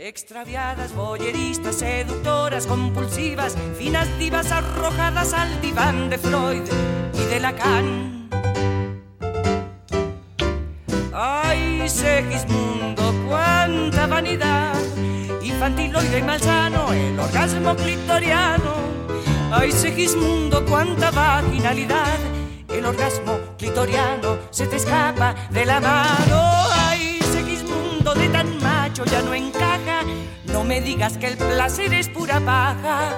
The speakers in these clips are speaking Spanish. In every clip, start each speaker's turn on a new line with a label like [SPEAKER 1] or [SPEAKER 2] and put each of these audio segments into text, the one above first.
[SPEAKER 1] Extraviadas, boyeristas, seductoras, compulsisivas, finas divas arrojadas al diván de Freud y de Lacan. Ay, Segismundo, cuánta vanidad, infantiloide y malsano, el orgasmo clitoriano. Ay, Segismundo, cuánta vaginalidad, el orgasmo clitoriano se te escapa de la mano. Ay, Segismundo, de tan macho ya no encaja, no me digas que el placer es pura paja.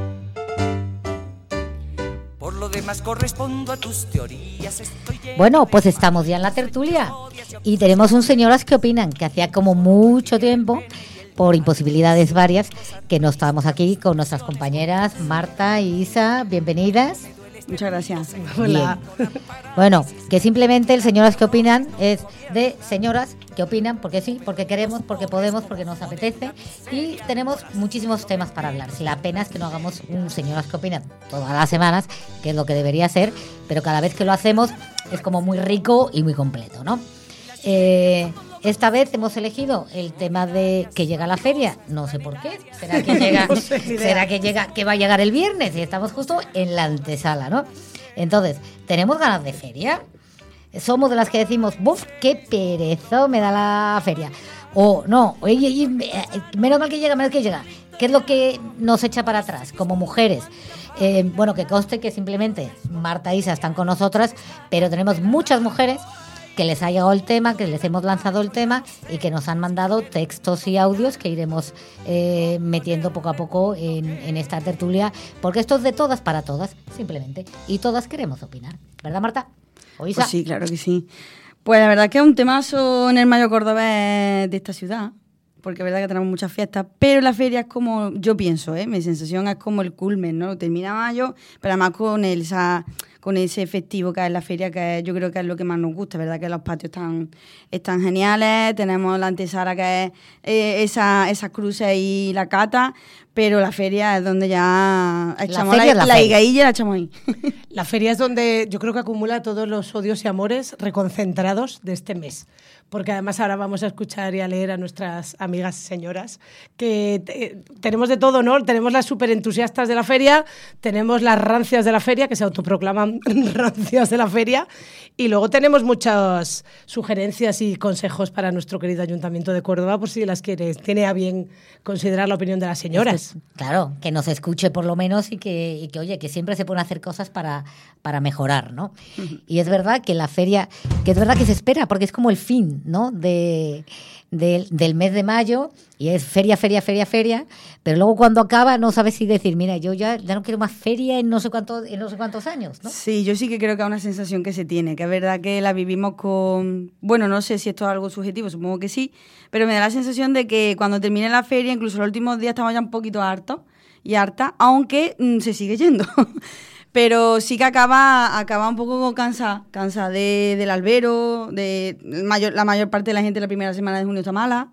[SPEAKER 1] Por lo demás correspondo a tus teorías.
[SPEAKER 2] Bueno, pues estamos ya en la tertulia y tenemos un señoras que opinan, que hacía como mucho tiempo, por imposibilidades varias, que no estábamos aquí con nuestras compañeras Marta y Isa. Bienvenidas.
[SPEAKER 3] Muchas gracias.
[SPEAKER 2] Hola. Bueno, que simplemente el señoras que opinan es de señoras que opinan porque sí, porque queremos, porque podemos, porque nos apetece, y tenemos muchísimos temas para hablar. Si la pena es que no hagamos un señoras que opinan todas las semanas, que es lo que debería ser, pero cada vez que lo hacemos es como muy rico y muy completo, ¿no? Esta vez hemos elegido el tema de que llega la feria, no sé por qué, será que llega, no sé, que va a llegar el viernes y estamos justo en la antesala, ¿no? Entonces, ¿tenemos ganas de feria? Somos de las que decimos, ¡buf, qué perezo me da la feria! O no, oye, menos mal que llega, menos que llega. ¿Qué es lo que nos echa para atrás como mujeres? Bueno, que conste que simplemente Marta e Isa están con nosotras, pero tenemos muchas mujeres que les ha llegado el tema, que les hemos lanzado el tema y que nos han mandado textos y audios que iremos metiendo poco a poco en esta tertulia, porque esto es de todas para todas, simplemente, y todas queremos opinar, ¿verdad, Marta? ¿O Isa?
[SPEAKER 3] Pues sí, claro que sí. Pues la verdad que es un temazo en el Mayo cordobés de esta ciudad, porque es verdad que tenemos muchas fiestas, pero la feria es como, yo pienso, mi sensación es como el culmen, ¿no? Termina mayo, pero además con ese festivo que es la feria, que yo creo que es lo que más nos gusta, ¿verdad? Que los patios están geniales, tenemos la antesala que es esas cruces y la cata, pero la feria es donde ya echamos la higuilla y la echamos ahí.
[SPEAKER 4] La feria es donde yo creo que acumula todos los odios y amores reconcentrados de este mes. Porque además ahora vamos a escuchar y a leer a nuestras amigas señoras, que tenemos de todo, ¿no? Tenemos las súper entusiastas de la feria, tenemos las rancias de la feria, que se autoproclaman rancias de la feria, y luego tenemos muchas sugerencias y consejos para nuestro querido Ayuntamiento de Córdoba, por si las tiene a bien considerar la opinión de las señoras.
[SPEAKER 2] Claro, que nos escuche por lo menos y que oye, que siempre se pueden hacer cosas para mejorar, ¿no? Uh-huh. Y es verdad que la feria, que es verdad que se espera, porque es como el fin, ¿no? del mes de mayo, y es feria, pero luego cuando acaba no sabes si decir, mira, yo ya no quiero más feria en no sé cuántos años, ¿no?
[SPEAKER 3] Sí, yo sí que creo que es una sensación que se tiene, que es verdad que la vivimos con, bueno, no sé si esto es algo subjetivo, supongo que sí, pero me da la sensación de que cuando termine la feria, incluso los últimos días estamos ya un poquito hartas, aunque se sigue yendo. Pero sí que acaba un poco cansa del albero, la mayor parte de la gente la primera semana de junio está mala.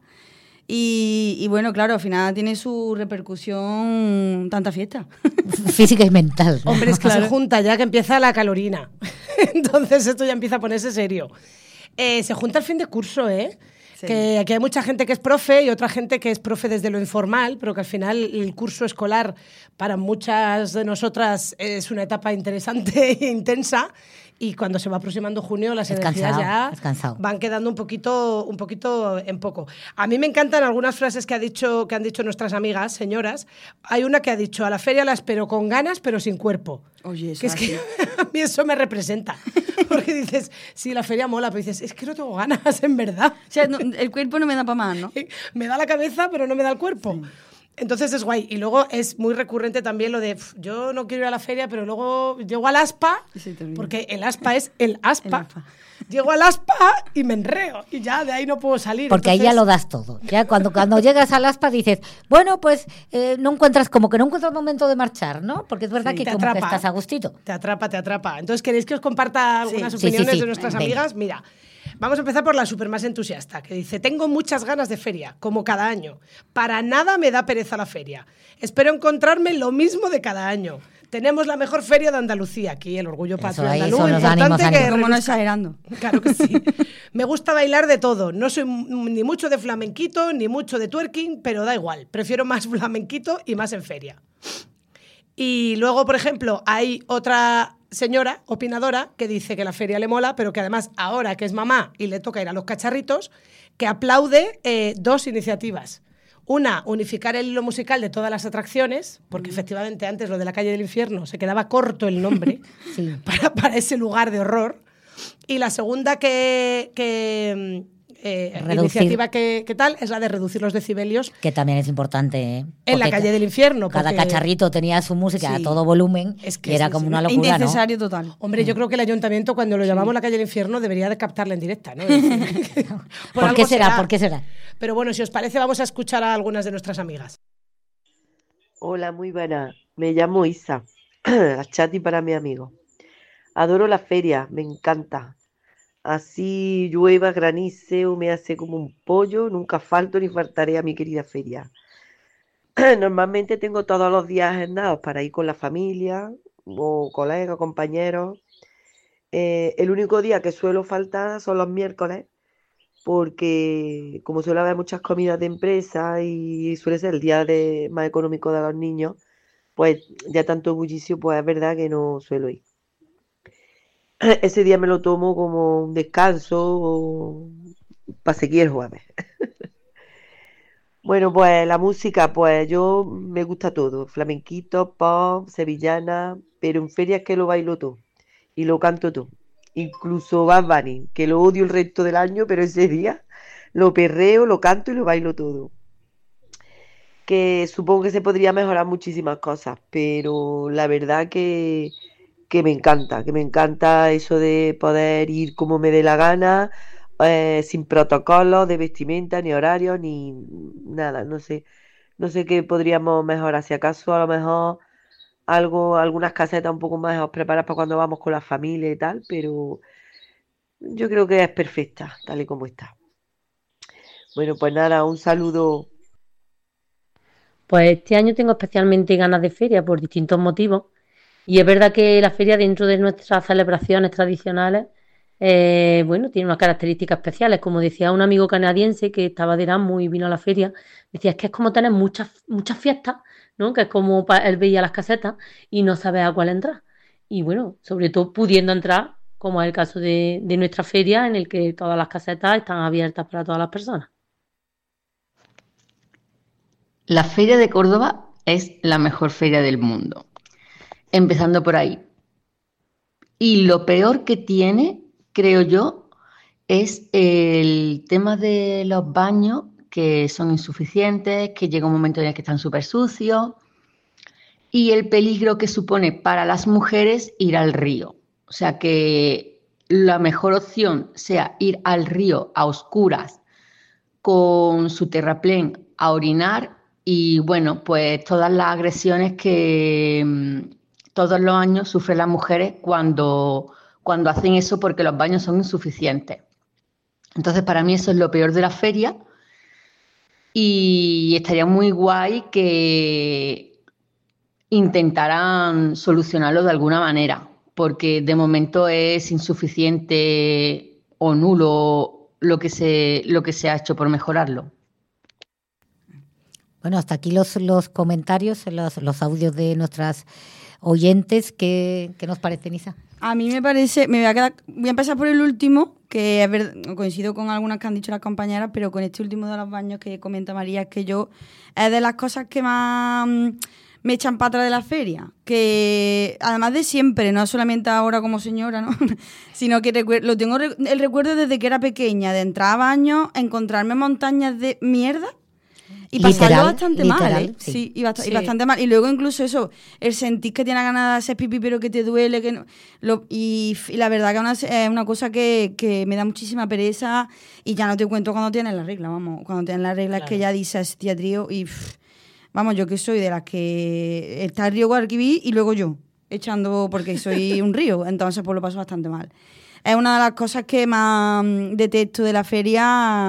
[SPEAKER 3] Y bueno, claro, al final tiene su repercusión tanta fiesta.
[SPEAKER 2] Física y mental, ¿no?
[SPEAKER 4] Hombre, es que se junta ya que empieza la calorina. Entonces esto ya empieza a ponerse serio. Se junta el fin de curso, ¿eh? Sí. Que aquí hay mucha gente que es profe y otra gente que es profe desde lo informal, pero que al final el curso escolar para muchas de nosotras es una etapa interesante e intensa, y cuando se va aproximando junio las energías ya van quedando un poquito en poco. A mí me encantan algunas frases que han dicho nuestras amigas, señoras. Hay una que ha dicho, a la feria la espero con ganas pero sin cuerpo.
[SPEAKER 3] Oye, eso
[SPEAKER 4] que es que a mí eso me representa. Porque dices, sí, la feria mola, pero dices, es que no tengo ganas, en verdad.
[SPEAKER 3] O sea, no, el cuerpo no me da para más, ¿no?
[SPEAKER 4] Me da la cabeza, pero no me da el cuerpo. Sí. Entonces es guay. Y luego es muy recurrente también lo de, yo no quiero ir a la feria, pero luego llego al ASPA, porque el ASPA es el ASPA. Llego al ASPA y me enreo, y ya de ahí no puedo salir.
[SPEAKER 2] Porque entonces ahí ya lo das todo. Ya cuando llegas al ASPA dices, bueno, pues no encuentras el momento de marchar, ¿no? Porque es verdad que como que estás a gustito.
[SPEAKER 4] Te atrapa. Entonces, ¿queréis que os comparta algunas opiniones de nuestras amigas? Mira, vamos a empezar por la súper más entusiasta, que dice, tengo muchas ganas de feria, como cada año. Para nada me da pereza la feria. Espero encontrarme lo mismo de cada año. tenemos la mejor feria de Andalucía, aquí el orgullo patrio
[SPEAKER 2] ahí
[SPEAKER 4] andaluz,
[SPEAKER 2] son los
[SPEAKER 4] importante
[SPEAKER 2] ánimos,
[SPEAKER 4] que
[SPEAKER 3] Como no exagerando.
[SPEAKER 4] Claro que sí. Me gusta bailar de todo. No soy ni mucho de flamenquito, ni mucho de twerking, pero da igual. Prefiero más flamenquito y más en feria. Y luego, por ejemplo, hay otra señora opinadora que dice que la feria le mola, pero que además ahora que es mamá y le toca ir a los cacharritos, que aplaude 2 iniciativas. Una, unificar el hilo musical de todas las atracciones, porque efectivamente antes lo de la calle del infierno se quedaba corto el nombre
[SPEAKER 2] Sí.
[SPEAKER 4] para ese lugar de horror. Y la segunda iniciativa que tal es la de reducir los decibelios
[SPEAKER 2] Que también es importante, ¿eh?
[SPEAKER 4] en la
[SPEAKER 2] Porque
[SPEAKER 4] calle del infierno.
[SPEAKER 2] cada
[SPEAKER 4] porque-
[SPEAKER 2] cacharrito tenía su música
[SPEAKER 3] Sí.
[SPEAKER 2] a todo volumen
[SPEAKER 4] Es que
[SPEAKER 2] y era
[SPEAKER 4] sí,
[SPEAKER 2] como
[SPEAKER 4] sí.
[SPEAKER 2] una locura, ¿no?
[SPEAKER 3] Innecesario total.
[SPEAKER 4] Hombre, yo creo que el ayuntamiento, cuando lo llamamos la calle del infierno, debería de captarla en directa, ¿no? Es decir,
[SPEAKER 2] ¿Por
[SPEAKER 4] algo
[SPEAKER 2] qué será? ¿Por qué será?
[SPEAKER 4] Pero bueno, si os parece, vamos a escuchar a algunas de nuestras amigas.
[SPEAKER 5] Hola, muy buena. Me llamo Isa, la chati para mi amigo. Adoro la feria, me encanta. Así llueva, granice o me hace como un pollo, nunca falto ni faltaré a mi querida feria. Normalmente tengo todos los días agendados para ir con la familia o colegas, compañeros. El único día que suelo faltar son los miércoles, porque como suele haber muchas comidas de empresa y suele ser el día más económico de los niños, pues ya tanto bullicio, pues es verdad que no suelo ir. Ese día me lo tomo como un descanso para seguir el jueves. Bueno, pues la música, pues yo me gusta todo, flamenquito, pop, sevillana, pero en ferias que lo bailo todo y lo canto todo. Incluso Bad Bunny, que lo odio el resto del año, pero ese día lo perreo, lo canto y lo bailo todo. Que supongo que se podría mejorar muchísimas cosas, pero la verdad que me encanta eso de poder ir como me dé la gana, sin protocolos de vestimenta, ni horarios, ni nada, no sé qué podríamos mejorar, si acaso a lo mejor algunas casetas un poco más preparadas para cuando vamos con la familia y tal, pero yo creo que es perfecta, tal y como está. Bueno, pues nada, un saludo.
[SPEAKER 6] Pues este año tengo especialmente ganas de feria por distintos motivos. Y es verdad que la feria, dentro de nuestras celebraciones tradicionales, bueno, tiene unas características especiales. Como decía un amigo canadiense que estaba de Erasmus y vino a la feria, decía, es que es como tener muchas fiestas, ¿no? Que es como él veía las casetas y no sabe a cuál entrar. Y bueno, sobre todo pudiendo entrar, como es el caso de nuestra feria, en el que todas las casetas están abiertas para todas las personas.
[SPEAKER 7] La Feria de Córdoba es la mejor feria del mundo, empezando por ahí. Y lo peor que tiene, creo yo, es el tema de los baños, que son insuficientes, que llega un momento en el que están súper sucios, y el peligro que supone para las mujeres ir al río. O sea, que la mejor opción sea ir al río a oscuras con su terraplén a orinar y, bueno, pues todas las agresiones que todos los años sufren las mujeres cuando hacen eso, porque los baños son insuficientes. Entonces, para mí eso es lo peor de la feria y estaría muy guay que intentaran solucionarlo de alguna manera, porque de momento es insuficiente o nulo lo que se ha hecho por mejorarlo.
[SPEAKER 2] Bueno, hasta aquí los comentarios, los audios de nuestras oyentes. ¿Qué nos parecen, Isa?
[SPEAKER 3] A mí me parece, voy a empezar por el último, que es verdad, coincido con algunas que han dicho las compañeras, pero con este último de los baños que comenta María, es que es de las cosas que más me echan para atrás de la feria, que además de siempre, no solamente ahora como señora, ¿no? Sino que lo tengo el recuerdo desde que era pequeña, de entrar a baños, encontrarme montañas de mierda y pasarlo bastante mal,
[SPEAKER 2] sí.
[SPEAKER 3] Y bastante mal. Y luego incluso eso, el sentir que tienes ganas de hacer pipí pero que te duele, que no, y la verdad que es una cosa que me da muchísima pereza, y ya no te cuento cuando tienes la regla, vamos. Cuando tienes la regla, claro, es que ya dices, tía, trío, y vamos, yo que soy de las que está el río Guadalquivir y luego yo, echando, porque soy un río, entonces pues lo paso bastante mal. Es una de las cosas que más detesto de la feria,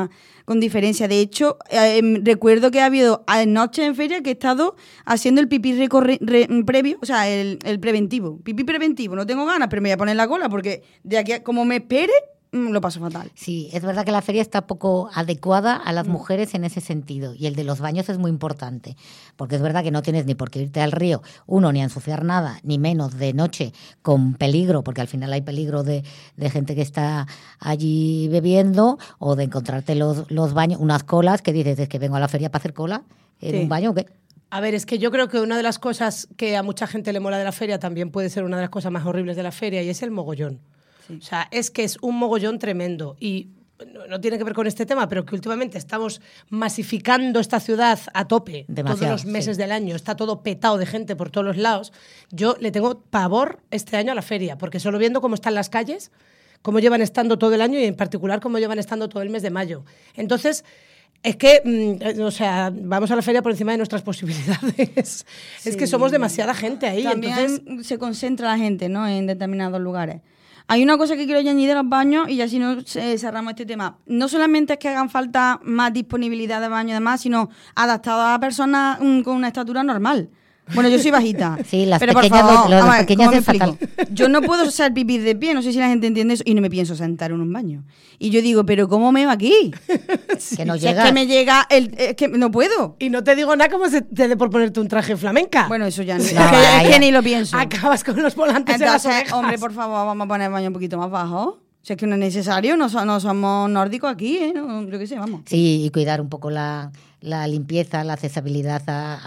[SPEAKER 3] con diferencia. De hecho, recuerdo que ha habido noches en feria que he estado haciendo el pipí previo, o sea, el preventivo. Pipí preventivo, no tengo ganas, pero me voy a poner la cola porque de aquí como me espere, lo paso fatal.
[SPEAKER 2] Sí, es verdad que la feria está poco adecuada a las mujeres en ese sentido, y el de los baños es muy importante, porque es verdad que no tienes ni por qué irte al río, ni a ensuciar nada, ni menos de noche con peligro, porque al final hay peligro de gente que está allí bebiendo, o de encontrarte los baños, unas colas que dices, es que vengo a la feria para hacer cola en un baño, ¿o qué?
[SPEAKER 4] A ver, es que yo creo que una de las cosas que a mucha gente le mola de la feria también puede ser una de las cosas más horribles de la feria, y es el mogollón. Sí. O sea, es que es un mogollón tremendo y no tiene que ver con este tema, pero que últimamente estamos masificando esta ciudad a tope. Demasiado, todos los meses del año. Está todo petado de gente por todos los lados. Yo le tengo pavor este año a la feria, porque solo viendo cómo están las calles, cómo llevan estando todo el año y en particular cómo llevan estando todo el mes de mayo. Entonces, es que, o sea, vamos a la feria por encima de nuestras posibilidades. Sí. Es que somos demasiada gente ahí.
[SPEAKER 3] También
[SPEAKER 4] entonces
[SPEAKER 3] se concentra la gente, ¿no?, en determinados lugares. Hay una cosa que quiero añadir a los baños, y ya si no cerramos este tema. No solamente es que hagan falta más disponibilidad de baño y demás, sino adaptados a personas con una estatura normal. Bueno, yo soy bajita.
[SPEAKER 2] Sí, las
[SPEAKER 3] pero
[SPEAKER 2] pequeñas,
[SPEAKER 3] por favor,
[SPEAKER 2] las pequeñas es fatal.
[SPEAKER 3] Yo no puedo hacer pipí de pie, no sé si la gente entiende eso, y no me pienso sentar en un baño. Y yo digo, ¿pero cómo me va aquí?
[SPEAKER 2] Sí. Que no
[SPEAKER 3] llega. Es que me llega, es que no puedo.
[SPEAKER 4] Y no te digo nada como se te dé por ponerte un traje flamenca.
[SPEAKER 3] Bueno, eso ya no, es que ni lo pienso.
[SPEAKER 4] Acabas con los volantes.
[SPEAKER 3] Entonces,
[SPEAKER 4] en las orejas.
[SPEAKER 3] hombre, por favor, vamos a poner el baño un poquito más bajo. Si es que no es necesario, no somos nórdicos aquí, ¿eh? No, yo qué sé, vamos.
[SPEAKER 2] Sí, y cuidar un poco la limpieza, la accesibilidad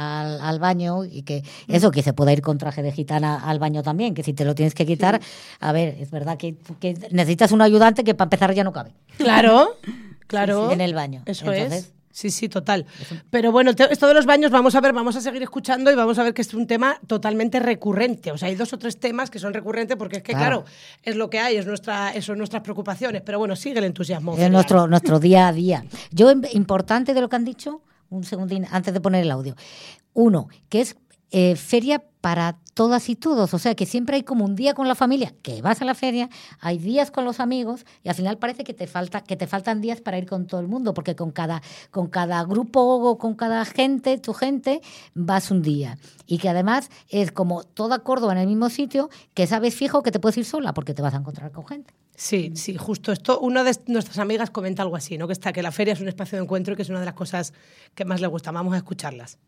[SPEAKER 2] al baño, y que eso, que se pueda ir con traje de gitana al baño también, que si te lo tienes que quitar, a ver, es verdad que necesitas un ayudante que para empezar ya no cabe.
[SPEAKER 4] Claro.
[SPEAKER 2] Sí, en el baño.
[SPEAKER 4] Eso es. Sí, total. Pero bueno, esto de los baños, vamos a seguir escuchando y vamos a ver que es un tema totalmente recurrente. O sea, hay 2 o 3 temas que son recurrentes porque es que, claro es lo que hay, son nuestras preocupaciones. Pero bueno, sigue el entusiasmo.
[SPEAKER 2] Es nuestro día a día. Yo, importante de lo que han dicho, un segundín antes de poner el audio. Uno, que es feria para todas y todos, o sea que siempre hay como un día con la familia, que vas a la feria, hay días con los amigos y al final parece que te faltan días para ir con todo el mundo, porque con cada grupo o con cada gente, tu gente, vas un día. Y que además es como toda Córdoba en el mismo sitio, que sabes fijo que te puedes ir sola porque te vas a encontrar con gente.
[SPEAKER 4] Sí, justo esto. Una de nuestras amigas comenta algo así, ¿no? Que la feria es un espacio de encuentro y que es una de las cosas que más le gusta. Vamos a escucharlas.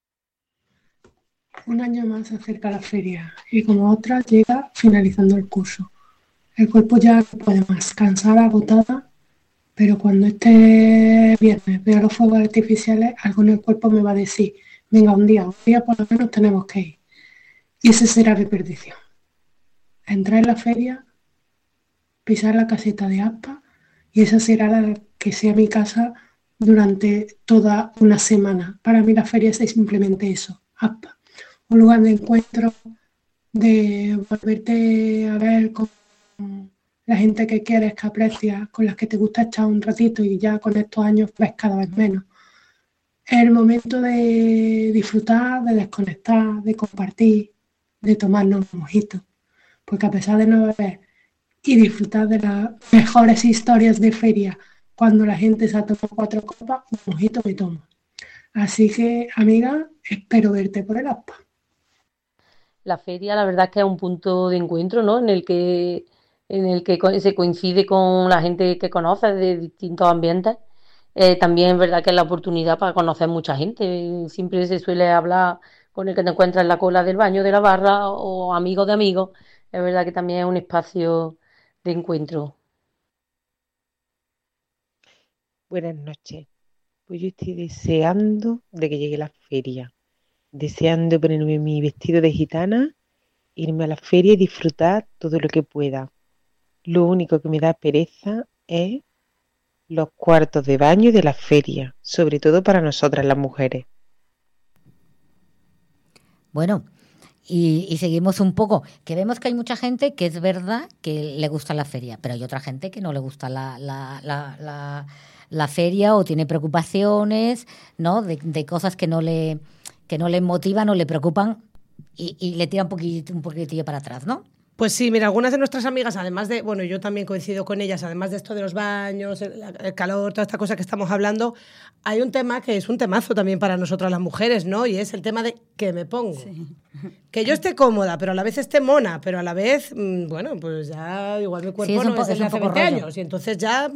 [SPEAKER 8] Un año más se acerca la feria y como otra llega finalizando el curso. El cuerpo ya no puede más, cansada, agotada, pero cuando este viernes vea los fuegos artificiales, algo en el cuerpo me va a decir, venga, un día por lo menos tenemos que ir. Y ese será mi perdición. Entrar en la feria, pisar la caseta de Aspa, y esa será la que sea mi casa durante toda una semana. Para mí la feria es simplemente eso, Aspa. Un lugar de encuentro, de volverte a ver con la gente que quieres, que aprecias, con las que te gusta echar un ratito y ya con estos años ves cada vez menos. Es el momento de disfrutar, de desconectar, de compartir, de tomarnos un mojito. Porque a pesar de no beber y disfrutar de las mejores historias de feria, cuando la gente se ha tomado 4 copas, un mojito me tomo. Así que, amiga, espero verte por el Aspa.
[SPEAKER 6] La feria, la verdad es que es un punto de encuentro, ¿no? En el que se coincide con la gente que conoces de distintos ambientes. También es verdad que es la oportunidad para conocer mucha gente. Siempre se suele hablar con el que te encuentras en la cola del baño de la barra o amigos de amigos. Es verdad que también es un espacio de encuentro.
[SPEAKER 9] Buenas noches. Pues yo estoy deseando de que llegue la feria. Deseando ponerme mi vestido de gitana, irme a la feria y disfrutar todo lo que pueda. Lo único que me da pereza es los cuartos de baño de la feria, sobre todo para nosotras las mujeres.
[SPEAKER 2] Bueno, y seguimos un poco, que vemos que hay mucha gente que es verdad que le gusta la feria, pero hay otra gente que no le gusta la feria o tiene preocupaciones, ¿no? De cosas que no le motivan o le preocupan y le tira un poquitillo para atrás, ¿no?
[SPEAKER 4] Pues sí, mira, algunas de nuestras amigas, además de, bueno, yo también coincido con ellas, además de esto de los baños, el calor, toda esta cosa que estamos hablando, hay un tema que es un temazo también para nosotras las mujeres, ¿no? Y es el tema de ¿qué me pongo? Sí. Que yo esté cómoda, pero a la vez esté mona, pero a la vez, bueno, pues ya igual mi cuerpo no es el de hace 20 años. Y entonces ya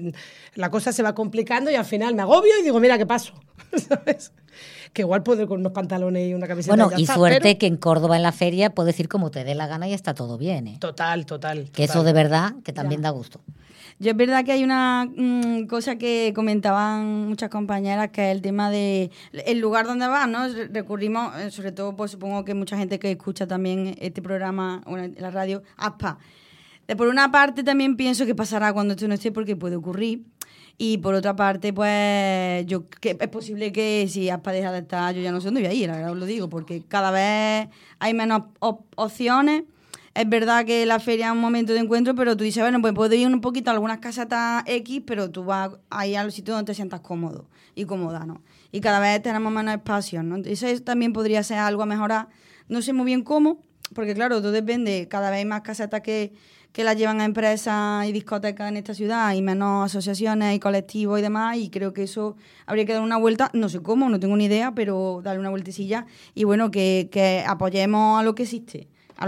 [SPEAKER 4] la cosa se va complicando y al final me agobio y digo, mira, ¿qué paso? ¿Sabes? Que igual puedo ir con unos pantalones y una camiseta.
[SPEAKER 2] Bueno,
[SPEAKER 4] y
[SPEAKER 2] está, suerte pero... que en Córdoba, en la feria, puedes ir como te dé la gana y está todo bien, ¿eh?
[SPEAKER 4] Total.
[SPEAKER 2] Que eso de verdad que también da gusto.
[SPEAKER 3] Yo es verdad que hay una cosa que comentaban muchas compañeras, que es el tema de el lugar donde vas, ¿no? Recurrimos, sobre todo, pues supongo que mucha gente que escucha también este programa en la radio, Aspa. Por una parte también pienso que pasará cuando esto no esté, porque puede ocurrir. Y por otra parte, pues que es posible que si Aspa deja de estar, yo ya no sé dónde voy a ir, la verdad os lo digo, porque cada vez hay menos opciones. Es verdad que la feria es un momento de encuentro, pero tú dices, bueno, pues puedo ir un poquito a algunas casetas X, pero tú vas ahí al sitio donde te sientas cómodo y cómoda, ¿no? Y cada vez tenemos menos espacios, ¿no? Eso también podría ser algo a mejorar. No sé muy bien cómo, porque claro, todo depende. Cada vez hay más casetas que las llevan a empresas y discotecas en esta ciudad y menos asociaciones y colectivos y demás, y creo que eso habría que dar una vuelta, no sé cómo, no tengo ni idea, pero darle una vueltecilla y bueno, que apoyemos a lo que existe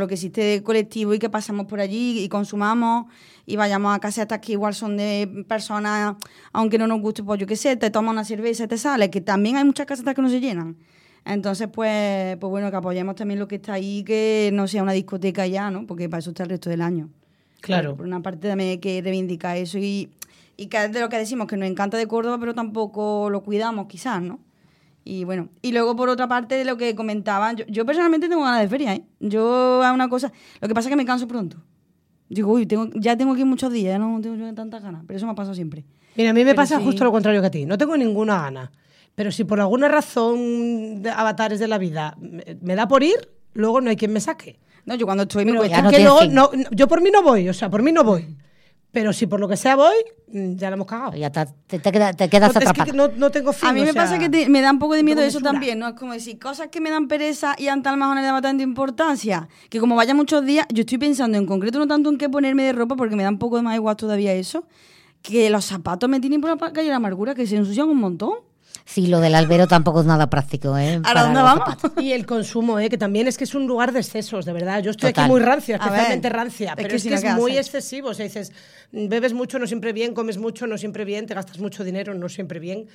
[SPEAKER 3] de colectivo y que pasamos por allí y consumamos y vayamos a casetas que igual son de personas, aunque no nos guste, pues yo qué sé, te tomas una cerveza y te sale, que también hay muchas casetas que no se llenan. Entonces, pues bueno, que apoyemos también lo que está ahí, que no sea una discoteca ya, ¿no? Porque para eso está el resto del año.
[SPEAKER 4] Claro.
[SPEAKER 3] Por una parte también hay que reivindicar eso y que es de lo que decimos, que nos encanta de Córdoba, pero tampoco lo cuidamos quizás, ¿no? Y bueno, y luego por otra parte de lo que comentaban, yo personalmente tengo ganas de feria, ¿eh? Yo hago una cosa, lo que pasa es que me canso pronto. Digo, uy, ya tengo aquí muchos días, ya no tengo tantas ganas, pero eso me ha pasado siempre.
[SPEAKER 4] Mira, a mí me pasa justo lo contrario que a ti, no tengo ninguna gana, pero si por alguna razón de avatares de la vida me da por ir, luego no hay quien me saque.
[SPEAKER 3] No, yo cuando estoy me
[SPEAKER 4] cuesta. Que luego, yo por mí no voy, o sea, por mí no voy. Pero si por lo que sea voy, ya la hemos cagado.
[SPEAKER 2] Ya te quedas atrapado.
[SPEAKER 4] Es que no tengo fin.
[SPEAKER 3] A mí me pasa que me da un poco de miedo eso también, ¿no? Es como decir, cosas que me dan pereza y ante a lo mejor no le da tanta importancia. Que como vaya muchos días, yo estoy pensando en concreto no tanto en qué ponerme de ropa, porque me da un poco de más igual todavía eso, que los zapatos me tienen por la calle de la amargura, que se ensucian un montón.
[SPEAKER 2] Sí, lo del albero tampoco es nada práctico, ¿eh?
[SPEAKER 3] ¿Ahora dónde vamos?
[SPEAKER 4] Y el consumo, que también es que es un lugar de excesos, de verdad. Yo estoy aquí muy rancia, especialmente rancia, pero es que es muy excesivo. O sea, dices, bebes mucho, no siempre bien, comes mucho, no siempre bien, te gastas mucho dinero, no siempre bien.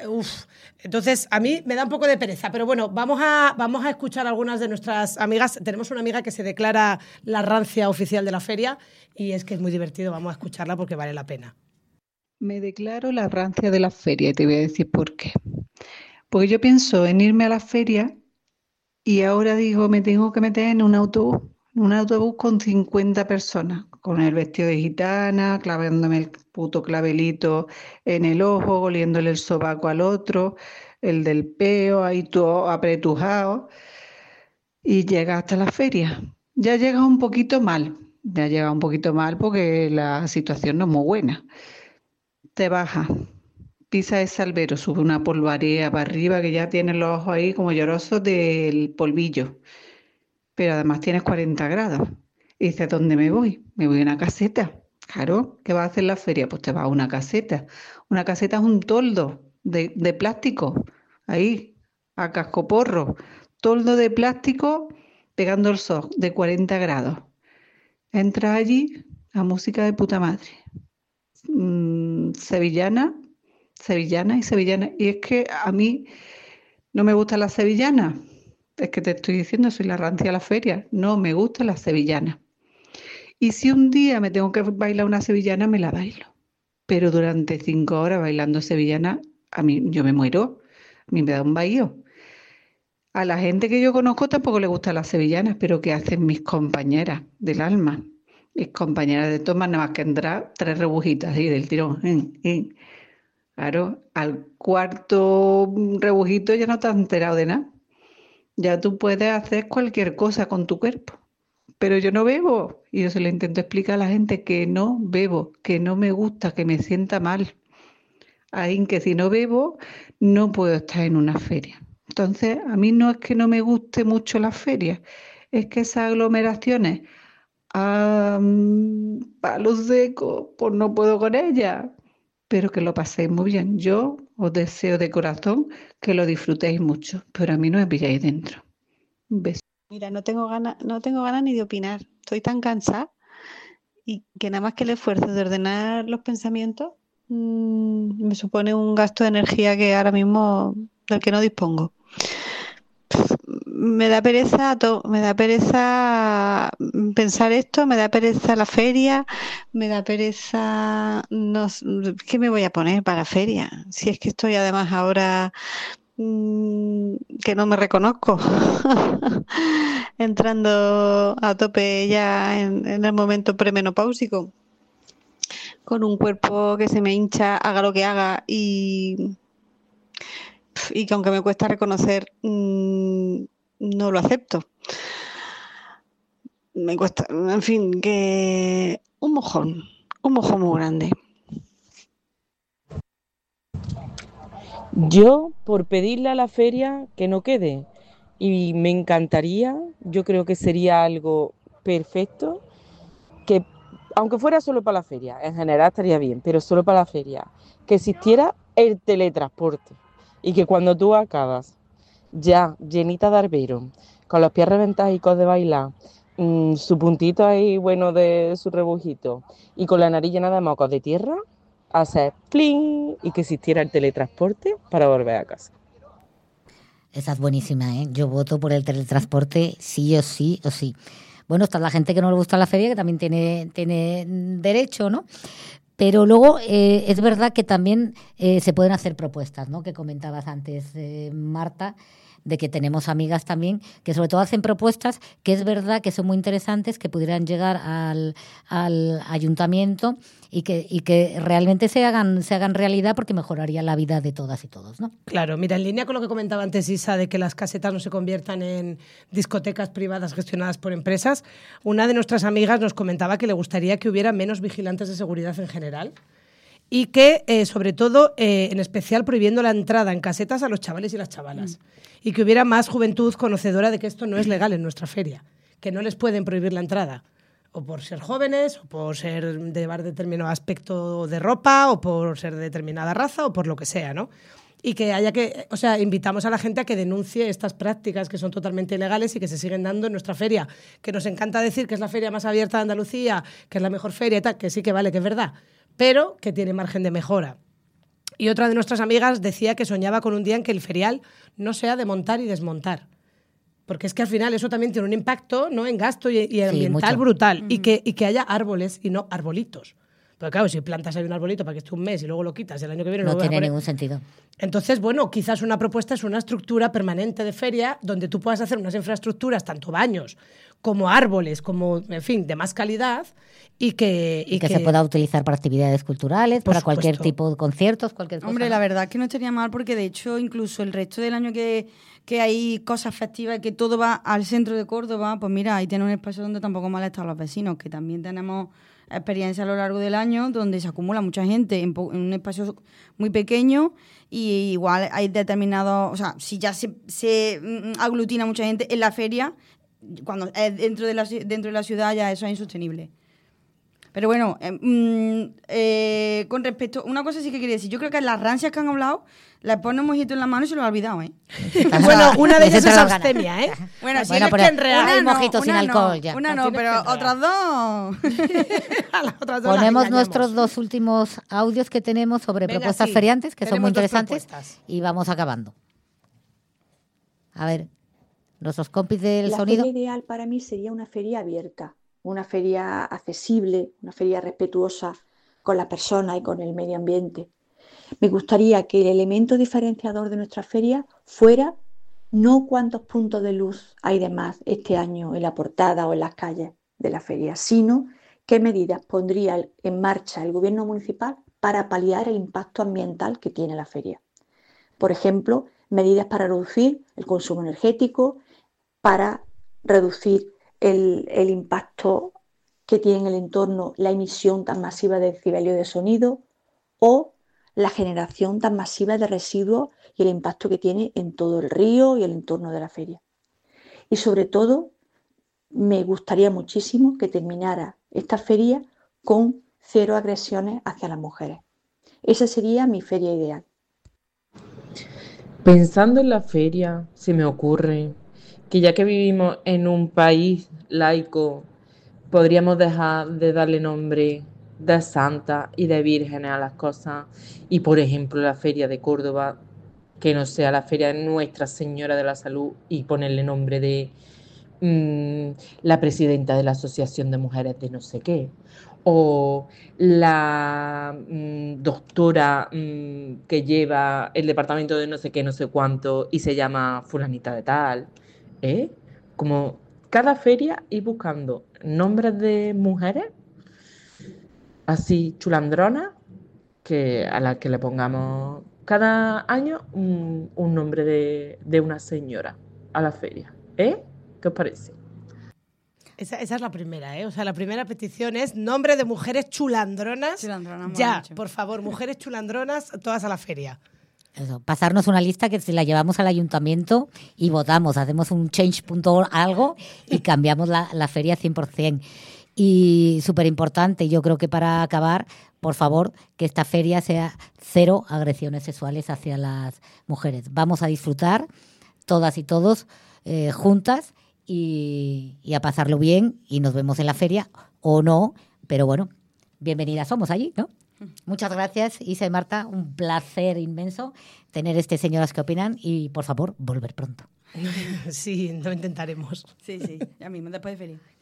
[SPEAKER 4] Entonces, a mí me da un poco de pereza. Pero bueno, vamos a escuchar a algunas de nuestras amigas. Tenemos una amiga que se declara la rancia oficial de la feria y es que es muy divertido. Vamos a escucharla porque vale la pena.
[SPEAKER 10] Me declaro la rancia de la feria y te voy a decir por qué. Porque yo pienso en irme a la feria y ahora digo, me tengo que meter en un autobús con 50 personas, con el vestido de gitana, clavándome el puto clavelito en el ojo, oliéndole el sobaco al otro, el del peo, ahí todo apretujado, y llega hasta la feria. Ya llega un poquito mal porque la situación no es muy buena. Te bajas, pisa ese albero, sube una polvareda para arriba que ya tienes los ojos ahí como llorosos del polvillo. Pero además tienes 40 grados. Y dices, ¿dónde me voy? Me voy a una caseta. Claro, ¿qué vas a hacer en la feria? Pues te vas a una caseta. Una caseta es un toldo de plástico, ahí, a cascoporro. Toldo de plástico pegando el sol de 40 grados. Entras allí, la música de puta madre. Sevillana. Y es que a mí no me gusta la sevillana. Es que te estoy diciendo, soy la rancia de la feria. No me gusta la sevillana. Y si un día me tengo que bailar una sevillana, me la bailo. Pero durante 5 horas bailando sevillana, a mí yo me muero. A mí me da un bahío. A la gente que yo conozco tampoco le gustan las sevillanas, pero ¿qué hacen mis compañeras del alma? Mis compañeras de toma, nada más que entrar 3 rebujitas ahí del tirón. Claro, al cuarto rebujito ya no te has enterado de nada. Ya tú puedes hacer cualquier cosa con tu cuerpo. Pero yo no bebo. Y yo se lo intento explicar a la gente que no bebo, que no me gusta, que me sienta mal. Ahí que si no bebo, no puedo estar en una feria. Entonces, a mí no es que no me guste mucho la feria, es que esas aglomeraciones a palo seco, pues no puedo con ella. Pero que lo paséis muy bien. Yo os deseo de corazón que lo disfrutéis mucho, pero a mí no me pilláis dentro. Un beso.
[SPEAKER 11] Mira, no tengo ganas ni de opinar. Estoy tan cansada y que nada más que el esfuerzo de ordenar los pensamientos me supone un gasto de energía que ahora mismo del que no dispongo. Me da pereza, me da pereza pensar esto, me da pereza la feria, me da pereza, no, ¿qué me voy a poner para la feria? Si es que estoy además ahora que no me reconozco, entrando a tope ya en el momento premenopáusico, con un cuerpo que se me hincha, haga lo que haga y que aunque me cuesta reconocer, no lo acepto. Me cuesta, en fin, que un mojón muy grande.
[SPEAKER 9] Yo, por pedirle a la feria que no quede, y me encantaría, yo creo que sería algo perfecto, que aunque fuera solo para la feria, en general estaría bien, pero solo para la feria, que existiera el teletransporte y que cuando tú acabas ya llenita de arbero, con los pies reventados de bailar, su puntito ahí bueno de su rebujito y con la nariz llena de mocos de tierra, hacer plin y que existiera el teletransporte para volver a casa.
[SPEAKER 2] Esa es buenísima, ¿eh? Yo voto por el teletransporte sí o sí o sí. Bueno, está la gente que no le gusta la feria, que también tiene derecho, ¿no? Pero luego es verdad que también se pueden hacer propuestas, ¿no? Que comentabas antes, Marta, de que tenemos amigas también que sobre todo hacen propuestas que es verdad que son muy interesantes, que pudieran llegar al ayuntamiento y que realmente se hagan realidad, porque mejoraría la vida de todas y todos, ¿no?
[SPEAKER 4] Claro, mira, en línea con lo que comentaba antes Isa, de que las casetas no se conviertan en discotecas privadas gestionadas por empresas, una de nuestras amigas nos comentaba que le gustaría que hubiera menos vigilantes de seguridad en general y que, sobre todo, en especial prohibiendo la entrada en casetas a los chavales y las chavalas. Y que hubiera más juventud conocedora de que esto no es legal en nuestra feria, que no les pueden prohibir la entrada, o por ser jóvenes, o por llevar determinado aspecto de ropa, o por ser de determinada raza, o por lo que sea, ¿no? Y que invitamos a la gente a que denuncie estas prácticas que son totalmente ilegales y que se siguen dando en nuestra feria, que nos encanta decir que es la feria más abierta de Andalucía, que es la mejor feria y tal, que sí que vale, que es verdad, pero que tiene margen de mejora. Y otra de nuestras amigas decía que soñaba con un día en que el ferial no sea de montar y desmontar. Porque es que al final eso también tiene un impacto, ¿no?, en gasto y ambiental brutal. Y que haya árboles y no arbolitos. Porque claro, si plantas ahí un arbolito para que esté un mes y luego lo quitas el año que viene...
[SPEAKER 2] No tiene ningún sentido.
[SPEAKER 4] Entonces, bueno, quizás una propuesta es una estructura permanente de feria donde tú puedas hacer unas infraestructuras, tanto baños como árboles, como, en fin, de más calidad y que
[SPEAKER 2] se pueda utilizar para actividades culturales, para cualquier tipo de conciertos, cualquier cosa.
[SPEAKER 3] Hombre, la verdad es que no estaría mal, porque de hecho incluso el resto del año que hay cosas festivas y que todo va al centro de Córdoba, pues mira, ahí tiene un espacio donde tampoco molesta a los vecinos, que también tenemos experiencia a lo largo del año donde se acumula mucha gente en un espacio muy pequeño, y igual hay determinados, o sea, si ya se aglutina mucha gente en la feria, cuando es dentro de la ciudad ya eso es insostenible. Pero bueno, con respecto, una cosa sí que quería decir, yo creo que las rancias que han hablado, les pone un mojito en la mano y se lo ha olvidado, ¿eh?
[SPEAKER 4] Bueno, una de ellas es abstemia, ¿eh?
[SPEAKER 3] Bueno,
[SPEAKER 2] sí, pero hay mojitos sin alcohol ya.
[SPEAKER 3] Una no, pero otras dos.
[SPEAKER 2] Ponemos nuestros dos últimos audios que tenemos sobre propuestas feriantes, que son muy interesantes, y vamos acabando. A ver, nuestros compis del sonido.
[SPEAKER 12] La feria ideal para mí sería una feria abierta, una feria accesible, una feria respetuosa con la persona y con el medio ambiente. Me gustaría que el elemento diferenciador de nuestra feria fuera no cuántos puntos de luz hay de más este año en la portada o en las calles de la feria, sino qué medidas pondría en marcha el gobierno municipal para paliar el impacto ambiental que tiene la feria. Por ejemplo, medidas para reducir el consumo energético, para reducir el impacto que tiene en el entorno la emisión tan masiva de decibelios de sonido, o la generación tan masiva de residuos y el impacto que tiene en todo el río y el entorno de la feria. Y sobre todo, me gustaría muchísimo que terminara esta feria con 0 agresiones hacia las mujeres. Esa sería mi feria ideal.
[SPEAKER 9] Pensando en la feria, se me ocurre que ya que vivimos en un país laico, podríamos dejar de darle nombre de santa y de vírgenes a las cosas. Y por ejemplo, la feria de Córdoba, que no sea la feria de Nuestra Señora de la Salud, y ponerle nombre de la presidenta de la Asociación de Mujeres de no sé qué, o la doctora que lleva el departamento de no sé qué, no sé cuánto, y se llama fulanita de tal, ¿eh? Como cada feria ir buscando nombres de mujeres así chulandronas, que a las que le pongamos cada año un nombre de una señora a la feria, ¿eh? ¿Qué os parece?
[SPEAKER 4] Esa es la primera, ¿eh? O sea, la primera petición es nombre de mujeres chulandronas. Ya, por favor, mujeres chulandronas, todas a la feria.
[SPEAKER 2] Eso, pasarnos una lista que si la llevamos al ayuntamiento y votamos, hacemos un change.org algo y cambiamos la feria 100%. Y súper importante, yo creo que para acabar, por favor, que esta feria sea 0 agresiones sexuales hacia las mujeres. Vamos a disfrutar todas y todos juntas y a pasarlo bien, y nos vemos en la feria o no, pero bueno, bienvenidas somos allí, ¿no? Muchas gracias, Isa y Marta, un placer inmenso tener Señoras que Opinan, y por favor, volver pronto.
[SPEAKER 4] Sí, lo intentaremos.
[SPEAKER 3] Sí, ya mismo, después de feria.